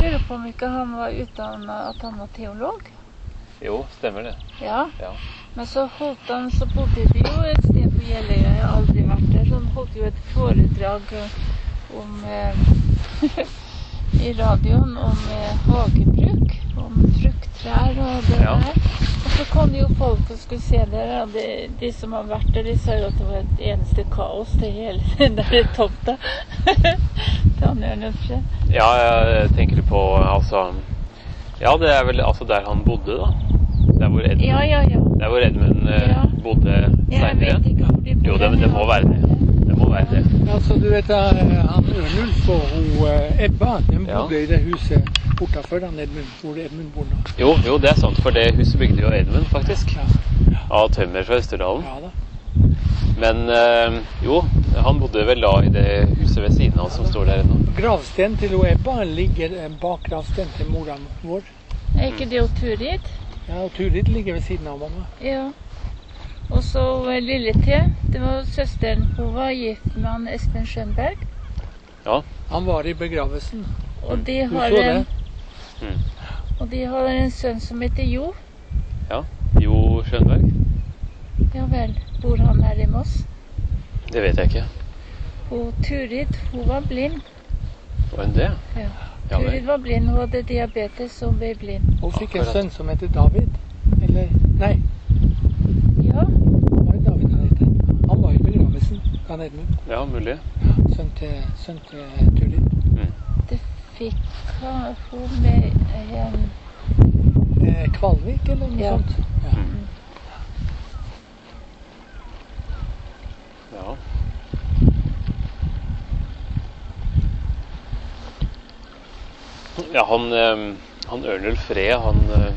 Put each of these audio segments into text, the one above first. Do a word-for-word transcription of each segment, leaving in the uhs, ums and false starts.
lurer på om ikke han var utdannet at han var teolog. Jo, stemmer det. Ja. Ja. Men så holdt han, så bodde vi jo et sted på Jeløya, jeg har aldri vært der, så han holdt jo et foredrag om, eh, i radioen om eh, hagebruk, om frukttrær og det Ja. der. Og så kom jo folk og skulle se det, og de, de som har vært der, de sa jo at det var et eneste kaos til hele den der tomta. Daniel Nøfre. Ja, jeg tenker på, altså, ja, det er vel altså der han bodde da. Der hvor Edmund, Ja, ja, ja. der hvor Edmund eh, Ja. bodde Jeg senere. vet ikke hvor de bodde. Jo, det, det må være det. Det må være det. Ja, så du vet, eh, han Ørnulf og hun eh, Ebba, de Ja. bodde i det huset bortenfor han Edmund, hvor Edmund bor nå. Jo, jo, det er sant, for det huset bygde jo Edmund faktisk. Ja, Av tømmer fra Østerdalen. ja da. Men eh, jo, han bodde vel da i det huset ved siden av som står der ennå. Gravsten til hun Ebba ligger eh, bak gravsten til mora vår. Er ikke det jo Turid? Ja, og Turid ligger ved siden av mamma. Ja. Og så eh, Lille T, det var søsteren. Hun var gift med han Espen Skjønberg. Ja. Han var i begravelsen. Og de Du har så en, det? Mm. og de har en sønn som heter Jo. Ja. Jo Skjønberg. Ja vel, bor han her i Moss? Det vet jeg ikke. Og Turid, hun var blind. Var hun det? Ja. Ja, Turid vel. var blind, hun hadde diabetes og ble blind. Hun fikk en Akkurat. sønn som heter David. Eller, nei, Ja, var det David han heter? Han var i begravelsen, han Edmund. Ja, mulig. Sønn til, sønn til Turid. Mm. det fikk han, hun med en... Eh, Kvalvik eller noe Ja. sånt? Ja. Mm. Ja. Ja, han, eh, han Ørnulf Ree, han, eh,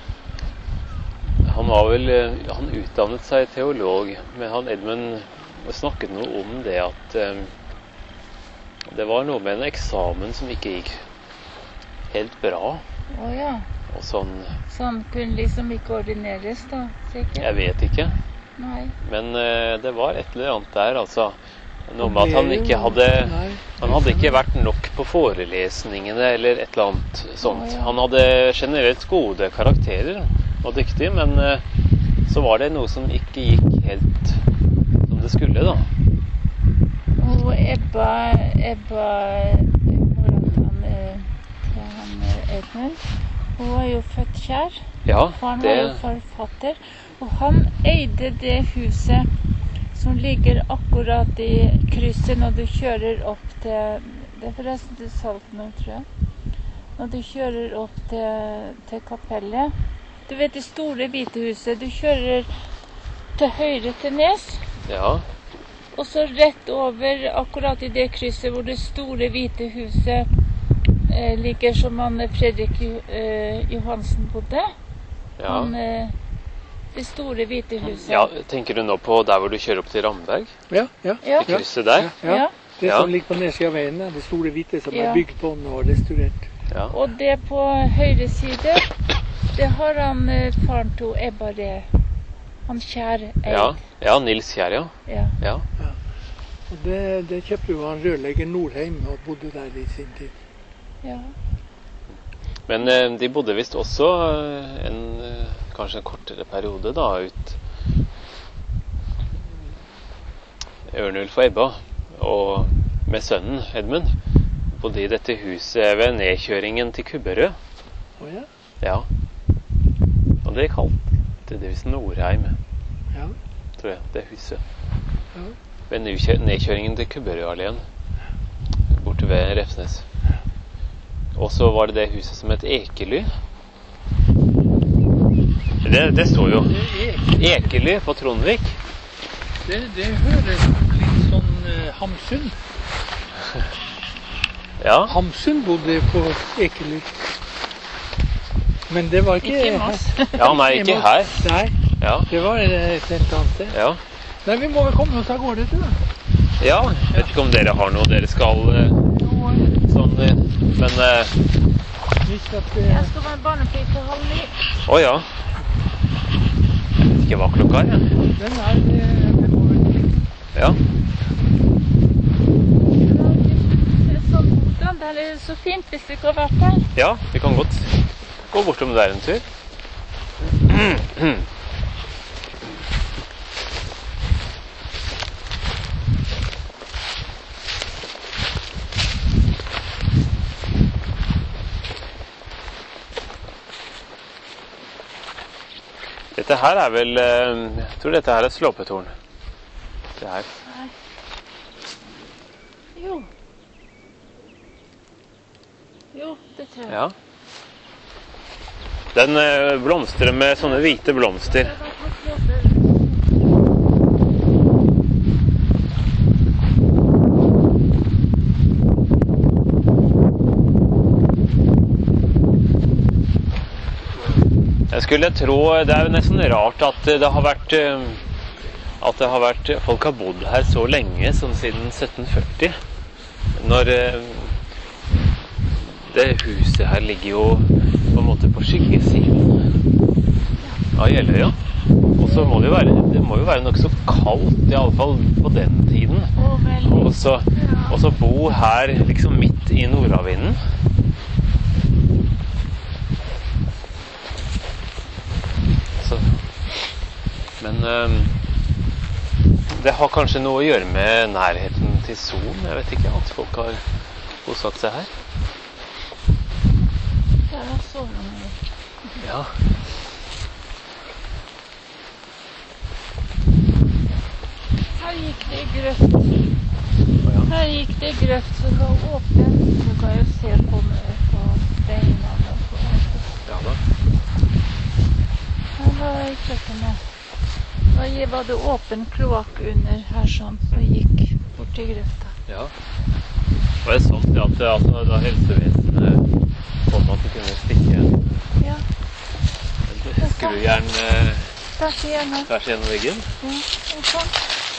han var vel, eh, han utdannet seg teolog, men han Edmund snakket noe om det at eh, det var noe med en eksamen som ikke gikk helt bra, Å ja, og sånn, så han kunne liksom ikke ordineres da, sikkert? jeg vet ikke, Nei. men eh, det var et eller annet der, altså, noe med at han ikke hadde, Nei. han hadde ikke vært nok på forelesningene eller et eller annet sånt. Å, ja. Han hadde generelt gode karakterer og dyktig, men eh, så var det noe som ikke gikk helt som det skulle da. Og Ebba, Ebba, hvordan han, eh, til han eh, Edmund, hun var jo født kjær. Ja, Faren det, var jo forfatter, og han eide det huset som ligger akkurat i krysset når du kjører opp til, det er forresten til salg nå, tror jeg, når du kjører opp til, til kapellet. Du vet det store hvite huset, du kjører til høyre til Nes, ja, og så rett over akkurat i det krysset hvor det store hvite huset eh, ligger som han Fredrik Jo- eh, Johansen bodde. ja. Han, eh, det store hvite huset. Ja, tenker du nå på der hvor du kjører opp til Ramberg? Ja, ja. Ja. I krysset der? Ja, ja. Ja. Det Ja. som ligger på nedsiden av veien, det store hvite som Ja. er bygd på den og restaurert. Ja. Og det på høyre side, det har han eh, faren til Ebba Ree. Han Kjær eid. Ja, ja, Nils Kjær, ja. Ja. Ja. Og det, det kjøpte jo han rørlegger Nordheim og bodde der i sin tid. Ja. Men eh, de bodde visst også eh, en, eh, kanskje en kortere periode da, ut Ørnulf og Ebba, og med sønnen Edmund, bodde i dette huset ved nedkjøringen til Kubberød. Å ja? Ja. Og det kalte det visst Nordheim, Ja. tror jeg, det huset. Ja. Ved nedkjø- nedkjøringen til Kubberød-alléen, borte ved Refsnes. Og så var det det huset som het Ekely. Det, det står jo Det, er, Ekely på Trondvik. det, det høres litt sånn uh, Hamsun. Ja, Hamsun bodde på Ekely. Men det var ikke Ikke i Moss. ja nei, ikke her. Nei, Ja, det var et helt annet sted. ja. Nei, vi må vel komme oss av gårde til det. Ja, jeg vet ikke om dere har noe dere skal eh, sånn, eh, men eh, Hvis at, uh, Jeg skal være barnefri til halv ni. å ja. Jeg vet ikke hva klokka er, jeg. den er uh, det må vel- Ja, Det er sånn, den. der er det så fint hvis vi ikke har vært der. Ja, vi kan godt gå bortom der en tur. Dette her er vel, jeg tror dette her er slåpetårn. Det her. Nei. Jo. Jo, det tror jeg. Ja. Den eh, blomstrer med sånne hvite blomster. Jeg skulle tro, det er jo nesten rart at det har vært, at det har vært, folk har bodd her så lenge, som siden sytten førti. Når det huset her ligger jo på en måte på skyggesiden av Jeløya. Og så må det jo være, det må jo være nok så kaldt, i alle fall på den tiden. Og så, og så bo her liksom midt i nordavinden. Så, men um, det har kanskje noe å gjøre med nærheten til Son. Jeg vet ikke at folk har bosatt seg her. Det er sovrommet. Ja. Her gikk det i grøft. Her gikk det i grøft, så det var åpent. Du kan jo se på, på steinene og på. Ja da. Her var kjøkkenet. Da var det åpen kloakk under her sånn, som gikk bort til grøfta. Ja. Og det er sant ja, at altså, da helsevesenet kom at det kunne stikke en, Ja. en skrujern eh, Tvers igjennom. tvers gjennom veggen. Ja, og sånn.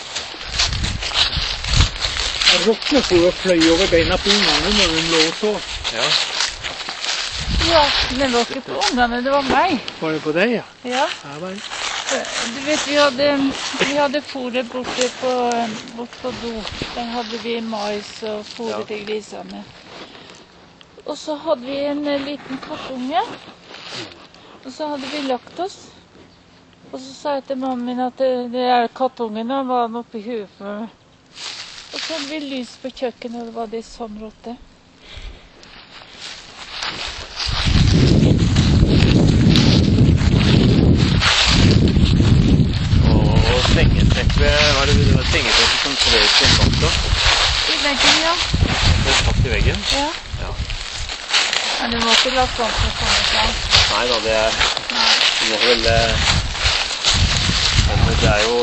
Jeg råkner for å fløy over beina på ungene når de lå og så. Ja. Ja, det var ikke på ungene, det var meg. Var det på deg, ja? Ja. Ja, vel. Du vet, vi hadde, vi hadde fôret borte på, bort på do. Der hadde vi mais og fôret Ja. til grisene. Og så hadde vi en liten kattunge. Og så hadde vi lagt oss. Og så sa jeg til mamma min at det, det er kattungen, og var han oppi huet på meg. Og så hadde vi lys på kjøkkenet, og det var det sånn råtte. Og sengeteppet, var det det var sengeteppet som trøs i en natta? I veggen, ja. Det er tatt i veggen? Ja. Ja. Men du må ikke la sånt som kommer fram. Nei da, det er, Nei. det må vel, eh, men det er jo,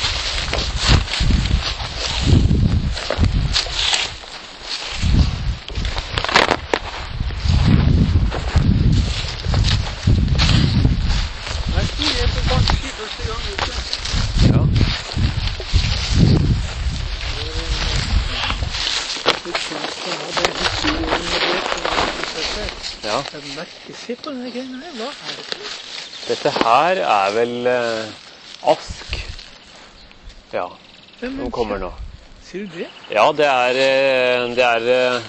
Jeg sier på banski første gang ute. ja, Det kjent som hadde en historie om det, som var besøkt. ja. Jeg merker, se på denne greiene her, hva er det for? Dette her er vel eh, ask, ja, Hvem som kommer nå. Sier du det? Ja, det er, eh, det er, eh,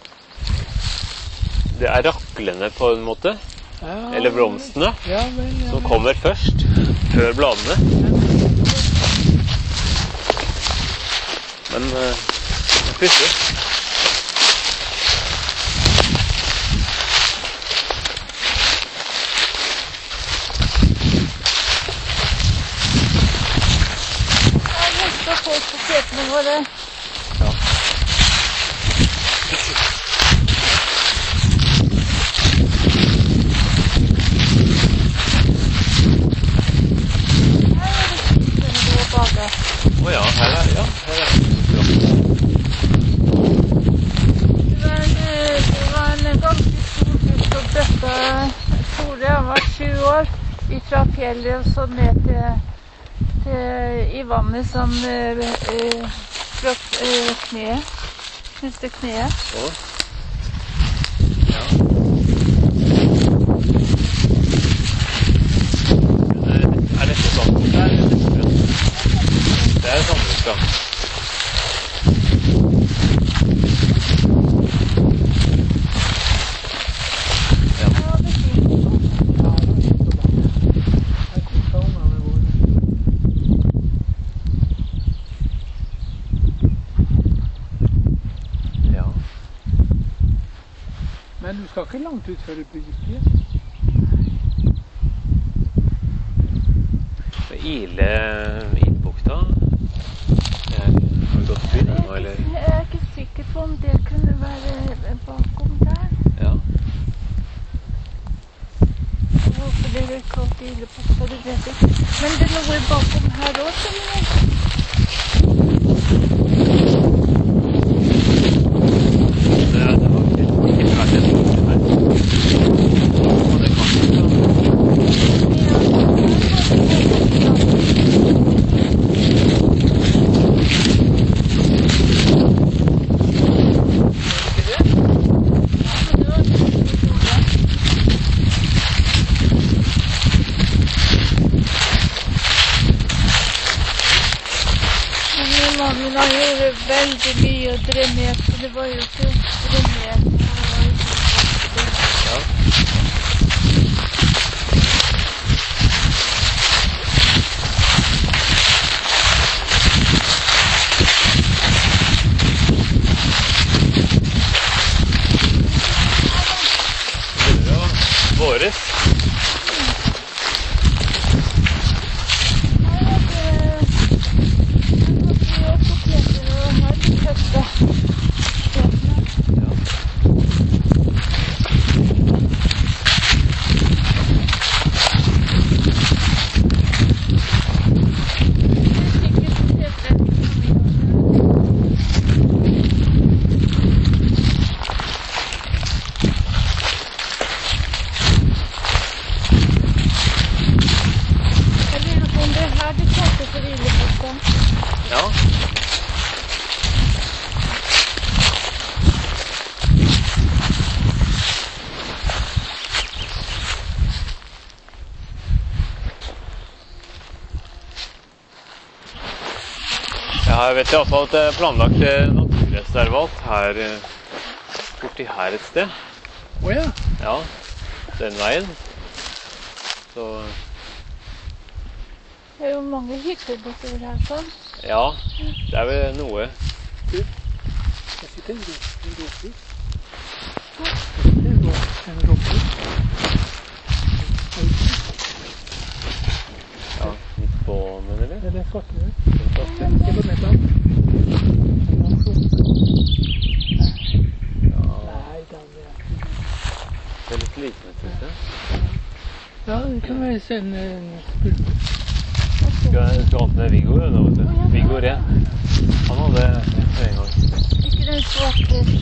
det er raklene på en måte, Ja, eller blomstene, Ja, vel, ja, som vel. kommer først, før bladene. Men eh, pussig. Jeg husker folk på kjøkkenet våre. Ja. Her er det kjøkkenet du å bade. Å ja, her er, ja, her er det. Det var en, eh, det var en ganske stor gutt og døtte Tore, han var sju år, fra fjellet og så ned til, til i vannet som eh, eh, fra eh, kneet, knuste kneet. Å. Ja. Er er dette sånn? Det er dette. Det er Sandviska. Men du skal ikke langt ut før du blir gitt. Ile Ilbukta. Har du gått forbi den nå, eller? Jeg er ikke sikker på om det kunne være bakom der. Ja. Hvorfor det er kalt Ilebukta, det vet jeg ikke. Men det er noe bakom her også, men Det er det faktisk ikke vært en måte her. Og det kan ikke Mannen har gjort veldig mye og drenert, så det var jo ikke drenert. Ja. Det var våres. Ja. Jeg vet i hvert fall at det er planlagt naturreservat her, borti her et sted. Åja? Ja, den veien. Så... Det er jo mange hytter bortover her, sånn. Ja, det er vel noe. Du, jeg sitter en rådhus. En rådhus. Ja, midt på den, eller? Det er den svarte nu. Den svarte. Ikke på nettet. Ja, Nei, den er... det er litt liten, synes jeg. Ja, det kan være en spurve. Skal jeg skal åpne Viggo, da, vet du. Viggo Re. Han hadde det en gang. Ikke den svarte